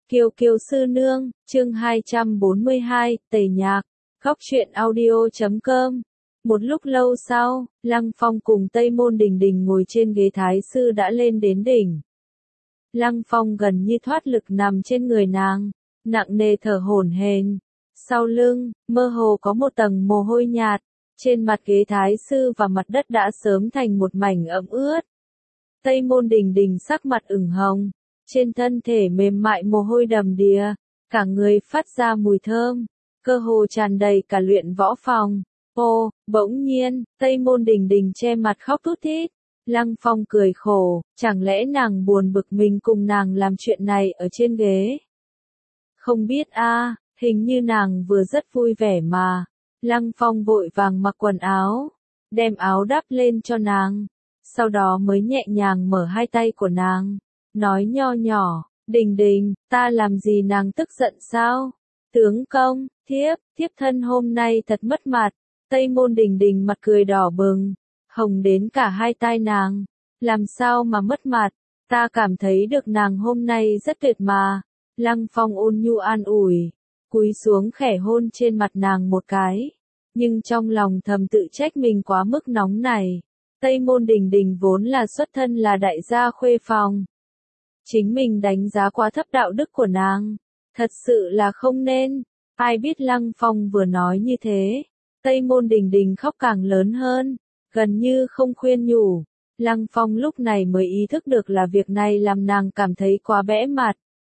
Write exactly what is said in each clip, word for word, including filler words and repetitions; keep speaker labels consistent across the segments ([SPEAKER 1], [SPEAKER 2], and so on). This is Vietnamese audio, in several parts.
[SPEAKER 1] Kiều Kiều sư nương, chương hai trăm bốn mươi hai, tẩy nhạc, góc truyện audio chấm com. Một lúc lâu sau, Lăng Phong cùng Tây Môn Đình Đình ngồi trên ghế thái sư đã lên đến đỉnh. Lăng Phong gần như thoát lực nằm trên người nàng, nặng nề thở hổn hển. Sau lưng, mơ hồ có một tầng mồ hôi nhạt, trên mặt ghế thái sư và mặt đất đã sớm thành một mảnh ẩm ướt. Tây Môn Đình Đình sắc mặt ửng hồng, trên thân thể mềm mại mồ hôi đầm đìa, cả người phát ra mùi thơm, cơ hồ tràn đầy cả luyện võ phòng. Ô, bỗng nhiên, Tây Môn Đình Đình che mặt khóc thút thít. Lăng Phong cười khổ, chẳng lẽ nàng buồn bực mình cùng nàng làm chuyện này ở trên ghế? Không biết a, à, hình như nàng vừa rất vui vẻ mà. Lăng Phong vội vàng mặc quần áo, đem áo đắp lên cho nàng, sau đó mới nhẹ nhàng mở hai tay của nàng, nói nho nhỏ, Đình Đình, ta làm gì nàng tức giận sao? Tướng công, thiếp, thiếp thân hôm nay thật mất mặt. Tây Môn Đình Đình mặt cười đỏ bừng, hồng đến cả hai tai nàng, làm sao mà mất mặt, ta cảm thấy được nàng hôm nay rất tuyệt mà. Lăng Phong ôn nhu an ủi, cúi xuống khẽ hôn trên mặt nàng một cái, nhưng trong lòng thầm tự trách mình quá mức nóng này. Tây Môn Đình Đình vốn là xuất thân là đại gia khuê phòng. Chính mình đánh giá quá thấp đạo đức của nàng, thật sự là không nên. Ai biết Lăng Phong vừa nói như thế, Tây Môn Đình Đình khóc càng lớn hơn, gần như không khuyên nhủ. Lăng Phong lúc này mới ý thức được là việc này làm nàng cảm thấy quá bẽ mặt.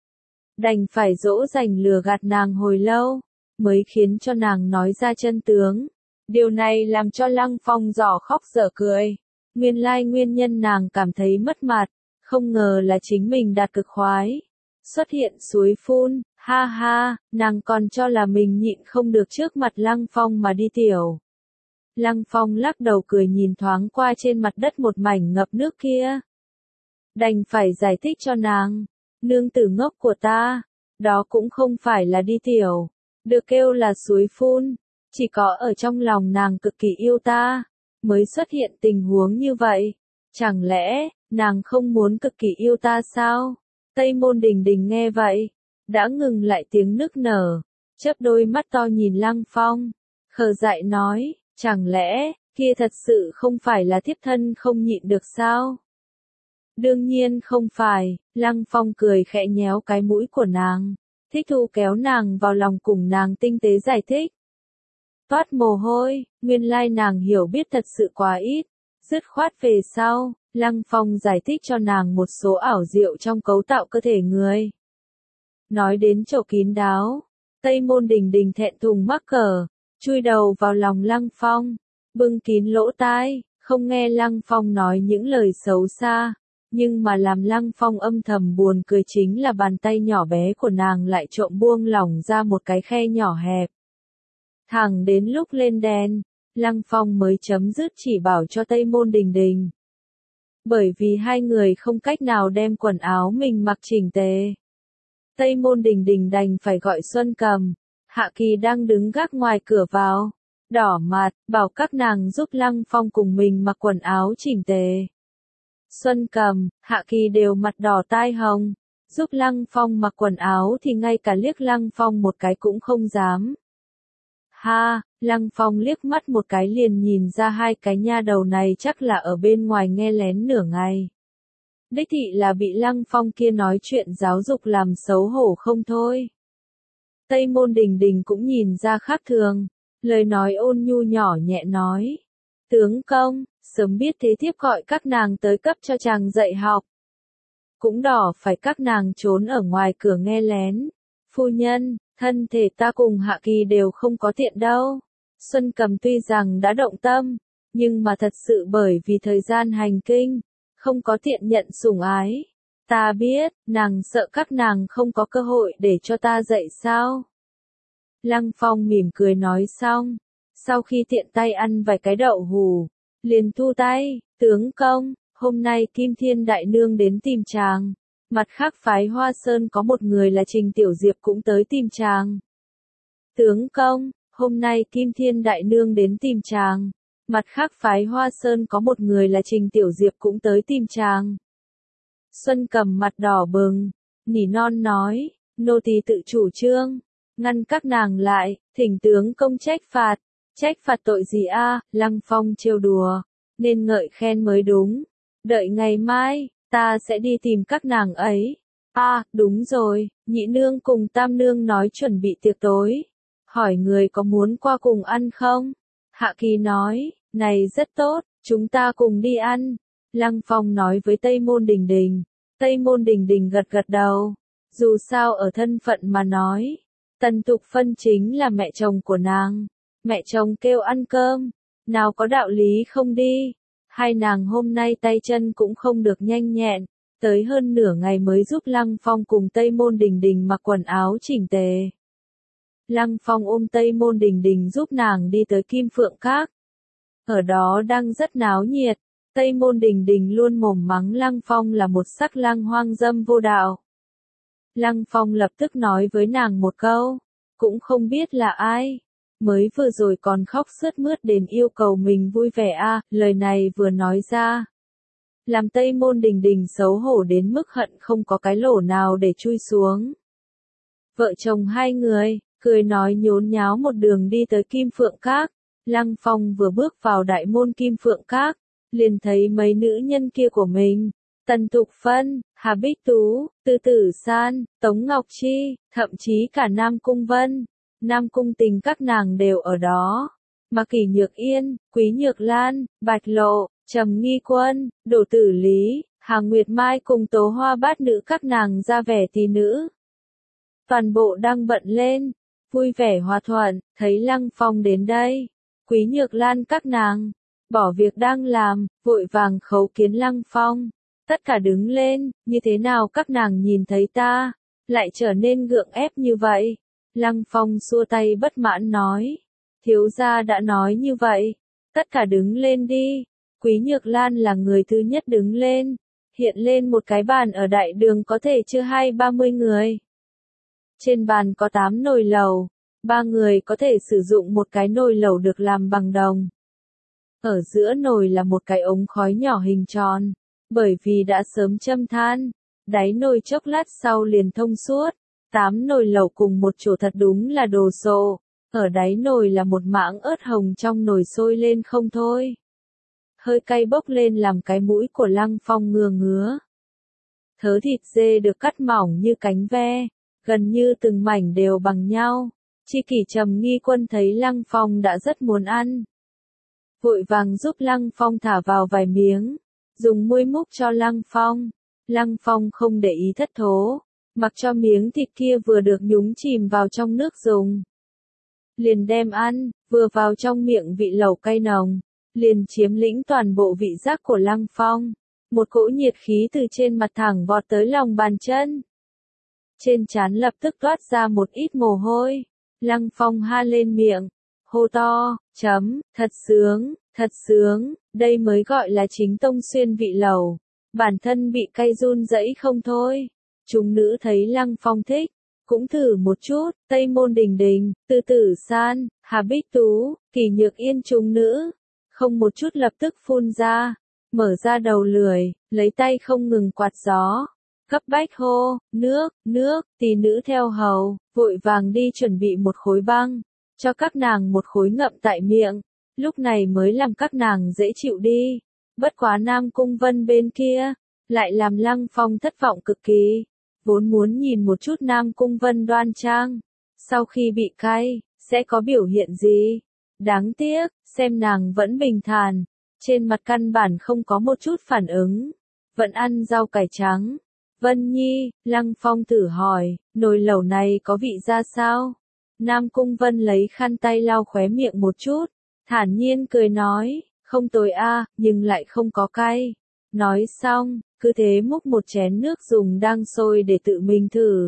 [SPEAKER 1] Đành phải dỗ dành lừa gạt nàng hồi lâu, mới khiến cho nàng nói ra chân tướng. Điều này làm cho Lăng Phong dở khóc dở cười. Nguyên lai nguyên nhân nàng cảm thấy mất mặt, không ngờ là chính mình đạt cực khoái. Xuất hiện suối phun, ha ha, nàng còn cho là mình nhịn không được trước mặt Lăng Phong mà đi tiểu. Lăng Phong lắc đầu cười nhìn thoáng qua trên mặt đất một mảnh ngập nước kia. Đành phải giải thích cho nàng, nương tử ngốc của ta, đó cũng không phải là đi tiểu, được kêu là suối phun, chỉ có ở trong lòng nàng cực kỳ yêu ta, mới xuất hiện tình huống như vậy. Chẳng lẽ, nàng không muốn cực kỳ yêu ta sao? Tây Môn Đình Đình nghe vậy, đã ngừng lại tiếng nức nở, chớp đôi mắt to nhìn Lăng Phong, khờ dại nói, chẳng lẽ, kia thật sự không phải là thiếp thân không nhịn được sao? Đương nhiên không phải, Lăng Phong cười khẽ nhéo cái mũi của nàng, thích thú kéo nàng vào lòng cùng nàng tinh tế giải thích. Toát mồ hôi, nguyên lai nàng hiểu biết thật sự quá ít, dứt khoát về sau, Lăng Phong giải thích cho nàng một số ảo diệu trong cấu tạo cơ thể người. Nói đến chỗ kín đáo, Tây Môn Đình Đình thẹn thùng mắc cỡ, chui đầu vào lòng Lăng Phong, bưng kín lỗ tai, không nghe Lăng Phong nói những lời xấu xa, nhưng mà làm Lăng Phong âm thầm buồn cười chính là bàn tay nhỏ bé của nàng lại trộm buông lỏng ra một cái khe nhỏ hẹp. Thẳng đến lúc lên đèn, Lăng Phong mới chấm dứt chỉ bảo cho Tây Môn Đình Đình. Bởi vì hai người không cách nào đem quần áo mình mặc chỉnh tề, Tây Môn Đình Đình đành phải gọi Xuân Cầm, Hạ Kỳ đang đứng gác ngoài cửa vào, đỏ mặt, bảo các nàng giúp Lăng Phong cùng mình mặc quần áo chỉnh tề. Xuân Cầm, Hạ Kỳ đều mặt đỏ tai hồng, giúp Lăng Phong mặc quần áo thì ngay cả liếc Lăng Phong một cái cũng không dám. Ha, Lăng Phong liếc mắt một cái liền nhìn ra hai cái nha đầu này chắc là ở bên ngoài nghe lén nửa ngày. Đích thị là bị Lăng Phong kia nói chuyện giáo dục làm xấu hổ không thôi. Tây Môn Đình Đình cũng nhìn ra khác thường, lời nói ôn nhu nhỏ nhẹ nói. Tướng công, sớm biết thế thiếp gọi các nàng tới cấp cho chàng dạy học. Cũng đỏ phải các nàng trốn ở ngoài cửa nghe lén. Phu nhân, thân thể ta cùng Hạ Kỳ đều không có tiện đâu. Xuân Cầm tuy rằng đã động tâm, nhưng mà thật sự bởi vì thời gian hành kinh, không có tiện nhận sủng ái. Ta biết, nàng sợ các nàng không có cơ hội để cho ta dạy sao. Lăng Phong mỉm cười nói xong, sau khi tiện tay ăn vài cái đậu hù, liền thu tay, tướng công, hôm nay Kim Thiên Đại Nương đến tìm chàng. Mặt khác phái Hoa Sơn có một người là Trình Tiểu Diệp cũng tới tìm chàng. Tướng công, hôm nay Kim Thiên Đại Nương đến tìm chàng. Mặt khác phái Hoa Sơn có một người là Trình Tiểu Diệp cũng tới tìm chàng. Xuân Cầm mặt đỏ bừng, nỉ non nói, Nô tỳ tự chủ trương, ngăn các nàng lại, thỉnh tướng công trách phạt. Trách phạt tội gì a? Lăng Phong trêu đùa, nên ngợi khen mới đúng. Đợi ngày mai, ta sẽ đi tìm các nàng ấy. A, đúng rồi, nhị nương cùng tam nương nói chuẩn bị tiệc tối. Hỏi người có muốn qua cùng ăn không? Hạ Kỳ nói, này rất tốt, chúng ta cùng đi ăn. Lăng Phong nói với Tây Môn Đình Đình. Tây Môn Đình Đình gật gật đầu. Dù sao ở thân phận mà nói, Tần Tục Phân chính là mẹ chồng của nàng. Mẹ chồng kêu ăn cơm, nào có đạo lý không đi. Hai nàng hôm nay tay chân cũng không được nhanh nhẹn, tới hơn nửa ngày mới giúp Lăng Phong cùng Tây Môn Đình Đình mặc quần áo chỉnh tề. Lăng Phong ôm Tây Môn Đình Đình giúp nàng đi tới Kim Phượng Các. Ở đó đang rất náo nhiệt, Tây Môn Đình Đình luôn mồm mắng Lăng Phong là một sắc lang hoang dâm vô đạo. Lăng Phong lập tức nói với nàng một câu, cũng không biết là ai. Mới vừa rồi còn khóc sướt mướt đến yêu cầu mình vui vẻ a, à, lời này vừa nói ra. Làm Tây Môn Đình Đình xấu hổ đến mức hận không có cái lỗ nào để chui xuống. Vợ chồng hai người, cười nói nhốn nháo một đường đi tới Kim Phượng Các. Lăng Phong vừa bước vào đại môn Kim Phượng Các, liền thấy mấy nữ nhân kia của mình. Tần Tục Phân, Hà Bích Tú, Từ Tử San, Tống Ngọc Chi, thậm chí cả Nam Cung Vân. Nam Cung Tình các nàng đều ở đó. Mà Kỷ Nhược Yên, Quý Nhược Lan, Bạch Lộ, Trầm Nghi Quân, Đỗ Tử Lý, Hà Nguyệt Mai cùng Tố Hoa Bát nữ các nàng ra vẻ tỷ nữ. Toàn bộ đang bận lên, vui vẻ hòa thuận, thấy Lăng Phong đến đây. Quý Nhược Lan các nàng, bỏ việc đang làm, vội vàng khấu kiến Lăng Phong. Tất cả đứng lên, như thế nào các nàng nhìn thấy ta, lại trở nên gượng ép như vậy. Lăng Phong xua tay bất mãn nói, thiếu gia đã nói như vậy, tất cả đứng lên đi. Quý Nhược Lan là người thứ nhất đứng lên, hiện lên một cái bàn ở đại đường có thể chứa hai ba mươi người. Trên bàn có tám nồi lẩu, ba người có thể sử dụng một cái nồi lẩu được làm bằng đồng. Ở giữa nồi là một cái ống khói nhỏ hình tròn, bởi vì đã sớm châm than, đáy nồi chốc lát sau liền thông suốt. Tám nồi lẩu cùng một chỗ thật đúng là đồ sộ, ở đáy nồi là một mảng ớt hồng trong nồi sôi lên không thôi. Hơi cay bốc lên làm cái mũi của Lăng Phong ngứa ngứa. Thớ thịt dê được cắt mỏng như cánh ve, gần như từng mảnh đều bằng nhau. Chi Kỷ Trầm Nghi Quân thấy Lăng Phong đã rất muốn ăn. Vội vàng giúp Lăng Phong thả vào vài miếng, dùng muôi múc cho Lăng Phong. Lăng Phong không để ý thất thố, mặc cho miếng thịt kia vừa được nhúng chìm vào trong nước dùng. Liền đem ăn, vừa vào trong miệng vị lẩu cay nồng, liền chiếm lĩnh toàn bộ vị giác của Lăng Phong. Một cỗ nhiệt khí từ trên mặt thẳng vọt tới lòng bàn chân. Trên trán lập tức toát ra một ít mồ hôi. Lăng Phong ha lên miệng, hô to, chấm, thật sướng, thật sướng, đây mới gọi là chính tông xuyên vị lẩu. Bản thân bị cay run rẩy không thôi. Chúng nữ thấy Lăng Phong thích, cũng thử một chút. Tây Môn Đình Đình, Từ Tử San, Hà Bích Tú, Kỷ Nhược Yên chúng nữ, không một chút lập tức phun ra, mở ra đầu lưỡi, lấy tay không ngừng quạt gió, cấp bách hô, nước, nước. Tỷ nữ theo hầu, vội vàng đi chuẩn bị một khối băng, cho các nàng một khối ngậm tại miệng, lúc này mới làm các nàng dễ chịu đi. Bất quá Nam Cung Vân bên kia, lại làm Lăng Phong thất vọng cực kỳ. Vốn muốn nhìn một chút Nam Cung Vân đoan trang, sau khi bị cay, sẽ có biểu hiện gì. Đáng tiếc, xem nàng vẫn bình thản, trên mặt căn bản không có một chút phản ứng, vẫn ăn rau cải trắng. Vân Nhi, Lăng Phong thử hỏi, nồi lẩu này có vị ra sao? Nam Cung Vân lấy khăn tay lau khóe miệng một chút, thản nhiên cười nói, không tồi a, nhưng lại không có cay. Nói xong, cứ thế múc một chén nước dùng đang sôi để tự mình thử.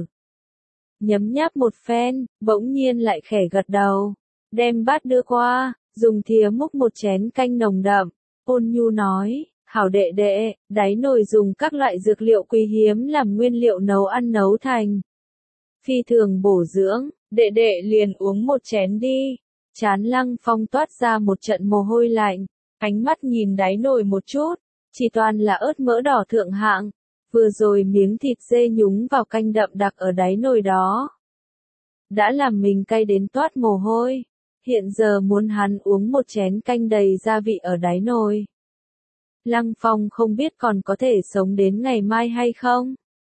[SPEAKER 1] Nhấm nháp một phen, bỗng nhiên lại khẽ gật đầu, đem bát đưa qua, dùng thìa múc một chén canh nồng đậm, ôn nhu nói, hảo đệ đệ, đáy nồi dùng các loại dược liệu quý hiếm làm nguyên liệu nấu ăn nấu thành. Phi thường bổ dưỡng, đệ đệ liền uống một chén đi. Trán Lăng Phong toát ra một trận mồ hôi lạnh, ánh mắt nhìn đáy nồi một chút, chỉ toàn là ớt mỡ đỏ thượng hạng, Vừa rồi miếng thịt dê nhúng vào canh đậm đặc ở đáy nồi đó đã làm mình cay đến toát mồ hôi. Hiện giờ muốn hắn uống một chén canh đầy gia vị ở đáy nồi. Lăng Phong không biết còn có thể sống đến ngày mai hay không.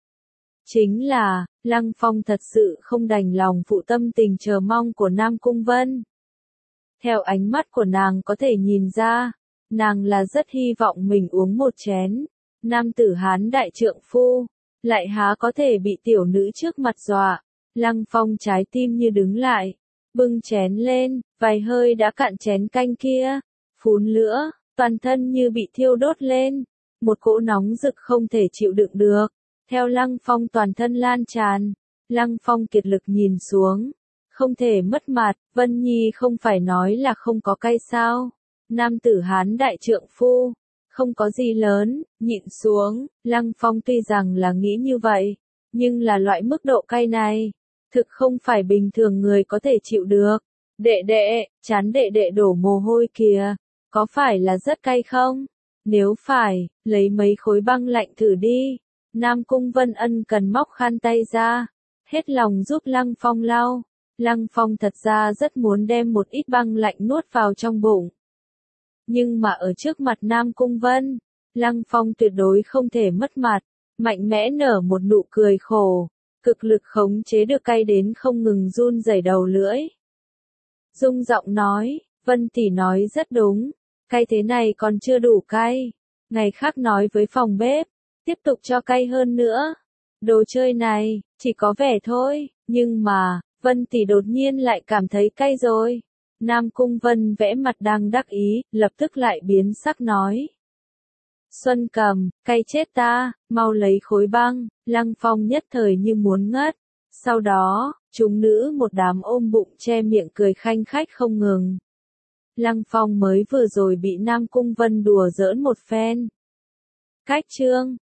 [SPEAKER 1] Chính là, Lăng Phong thật sự không đành lòng phụ tâm tình chờ mong của Nam Cung Vân. Theo ánh mắt của nàng có thể nhìn ra, nàng là rất hy vọng mình uống một chén. Nam tử Hán đại trượng phu, lại há có thể bị tiểu nữ trước mặt dọa. Lăng Phong trái tim như đứng lại, bưng chén lên, vài hơi đã cạn chén canh kia, phún lửa, toàn thân như bị thiêu đốt lên, một cỗ nóng rực không thể chịu đựng được, theo Lăng Phong toàn thân lan tràn. Lăng Phong kiệt lực nhìn xuống, không thể mất mặt, Vân Nhi không phải nói là không có cay sao? Nam tử Hán đại trượng phu, không có gì lớn, nhịn xuống. Lăng Phong tuy rằng là nghĩ như vậy, nhưng là loại mức độ cay này, thực không phải bình thường người có thể chịu được. Đệ đệ, chán đệ đệ đổ mồ hôi kìa, có phải là rất cay không? Nếu phải, lấy mấy khối băng lạnh thử đi. Nam Cung Vân ân cần móc khăn tay ra, hết lòng giúp Lăng Phong lau. Lăng Phong thật ra rất muốn đem một ít băng lạnh nuốt vào trong bụng. Nhưng mà ở trước mặt Nam Cung Vân, Lăng Phong tuyệt đối không thể mất mặt, mạnh mẽ nở một nụ cười khổ, cực lực khống chế được cay đến không ngừng run rẩy đầu lưỡi. Dung giọng nói, Vân tỷ nói rất đúng, cay thế này còn chưa đủ cay. Ngày khác nói với phòng bếp, tiếp tục cho cay hơn nữa. Đồ chơi này, chỉ có vẻ thôi, nhưng mà, Vân tỷ đột nhiên lại cảm thấy cay rồi. Nam Cung Vân vẽ mặt đang đắc ý, lập tức lại biến sắc nói. Xuân Cầm, cay chết ta, mau lấy khối băng. Lăng Phong nhất thời như muốn ngất. Sau đó, chúng nữ một đám ôm bụng che miệng cười khanh khách không ngừng. Lăng Phong mới vừa rồi bị Nam Cung Vân đùa giỡn một phen. Cách chương